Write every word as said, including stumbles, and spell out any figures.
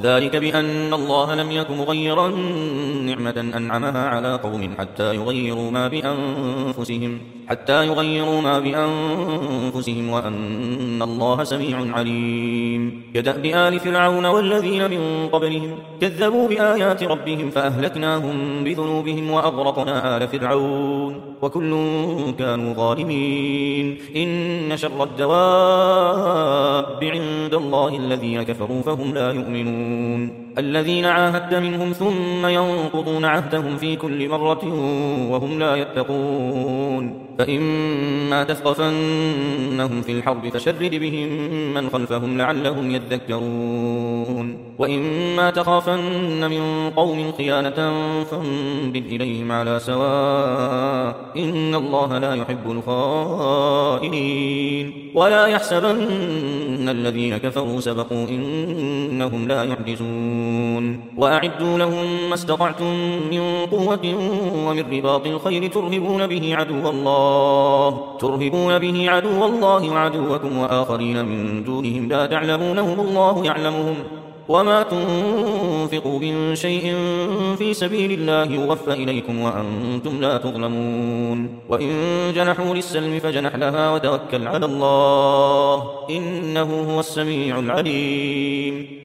ذلك بأن الله لم يك مغيرا نعمة أنعمها على قوم حتى يغيروا ما بأنفسهم حتى يغيروا ما بأنفسهم وأن الله سميع عليم. كدأب آل فرعون والذين من قبلهم كذبوا بآيات ربهم فأهلكناهم بذنوبهم وأغرقنا آل فرعون وكل كانوا ظالمين. إن شر الدواب عند الله الذين كفروا فهم لا يؤمنون. الذين عاهدت منهم ثم ينقضون عهدهم في كل مرة وهم لا يتقون. فإما تثقفنهم في الحرب فشرد بهم من خلفهم لعلهم يذكرون. وإما تخافن من قوم خيانة فانبذ إليهم على سواء إن الله لا يحب الخائنين. ولا يحسبن الذين كفروا سبقوا إنهم لا يعجزون. وأعدوا لهم ما استطعتم من قوة ومن رباط الخيل ترهبون به عدو الله ترهبون به عدو الله وعدوكم وآخرين من دونهم لا تعلمونهم الله يعلمهم. وما تنفقوا من شيء في سبيل الله يوفى إليكم وأنتم لا تظلمون. وإن جنحوا للسلم فجنح لها وتوكل على الله إنه هو السميع العليم.